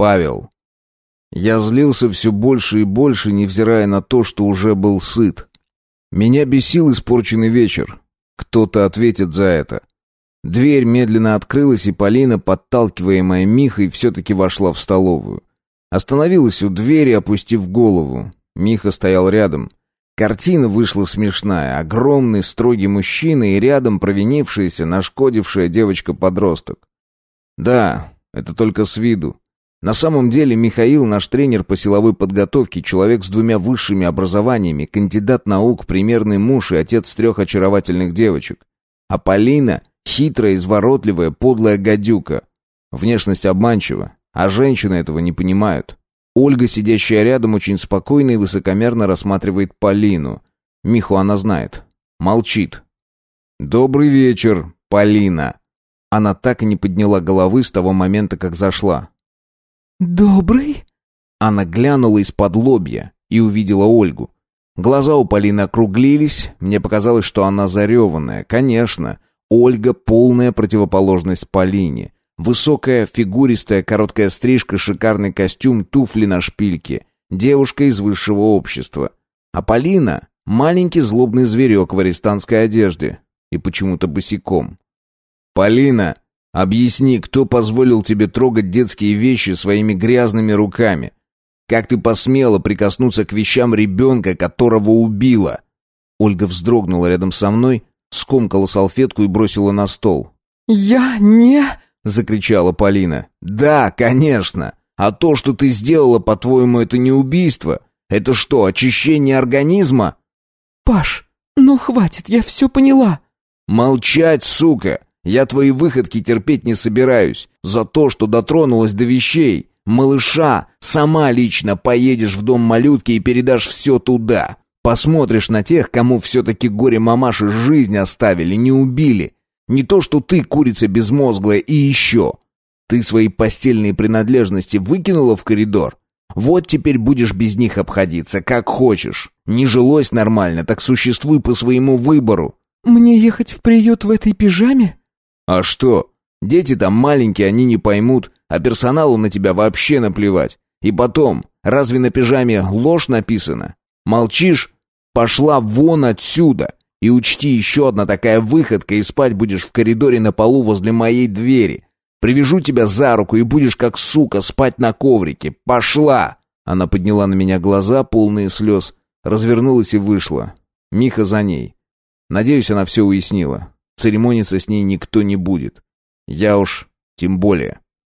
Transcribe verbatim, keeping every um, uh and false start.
Павел. Я злился все больше и больше, невзирая на то, что уже был сыт. Меня бесил испорченный вечер. Кто-то ответит за это. Дверь медленно открылась, и Полина, подталкиваемая Михой, все-таки вошла в столовую. Остановилась у двери, опустив голову. Миха стоял рядом. Картина вышла смешная. Огромный, строгий мужчина и рядом провинившаяся, нашкодившая девочка-подросток. Да, это только с виду. На самом деле Михаил, наш тренер по силовой подготовке, человек с двумя высшими образованиями, кандидат наук, примерный муж и отец трех очаровательных девочек. А Полина — хитрая, изворотливая, подлая гадюка. Внешность обманчива, а женщины этого не понимают. Ольга, сидящая рядом, очень спокойно и высокомерно рассматривает Полину. Миху она знает. Молчит. «Добрый вечер, Полина». Она так и не подняла головы с того момента, как зашла. «Добрый?» Она глянула из-под лобья и увидела Ольгу. Глаза у Полины округлились. Мне показалось, что она зареванная. Конечно, Ольга — полная противоположность Полине. Высокая, фигуристая, короткая стрижка, шикарный костюм, туфли на шпильке. Девушка из высшего общества. А Полина — маленький злобный зверек в арестантской одежде. И почему-то босиком. «Полина, объясни, кто позволил тебе трогать детские вещи своими грязными руками? Как ты посмела прикоснуться к вещам ребенка, которого убила?» Ольга вздрогнула рядом со мной, скомкала салфетку и бросила на стол. «Я не...» — закричала Полина. «Да, конечно. А то, что ты сделала, по-твоему, это не убийство? Это что, очищение организма?» «Паш, ну хватит, я все поняла». «Молчать, сука! Я твои выходки терпеть не собираюсь. За то, что дотронулась до вещей. Малыша, сама лично поедешь в дом малютки и передашь все туда. Посмотришь на тех, кому все-таки горе-мамаши жизнь оставили, не убили. Не то, что ты, курица безмозглая, и еще. Ты свои постельные принадлежности выкинула в коридор. Вот теперь будешь без них обходиться, как хочешь. Не жилось нормально, так существуй по своему выбору». «Мне ехать в приют в этой пижаме?» «А что? Дети там маленькие, они не поймут, а персоналу на тебя вообще наплевать. И потом, разве на пижаме ложь написана? Молчишь? Пошла вон отсюда. И учти, еще одна такая выходка, и спать будешь в коридоре на полу возле моей двери. Привяжу тебя за руку, и будешь как сука спать на коврике. Пошла!» Она подняла на меня глаза, полные слез, развернулась и вышла. Миха за ней. Надеюсь, она все уяснила. Церемониться с ней никто не будет. Я уж тем более.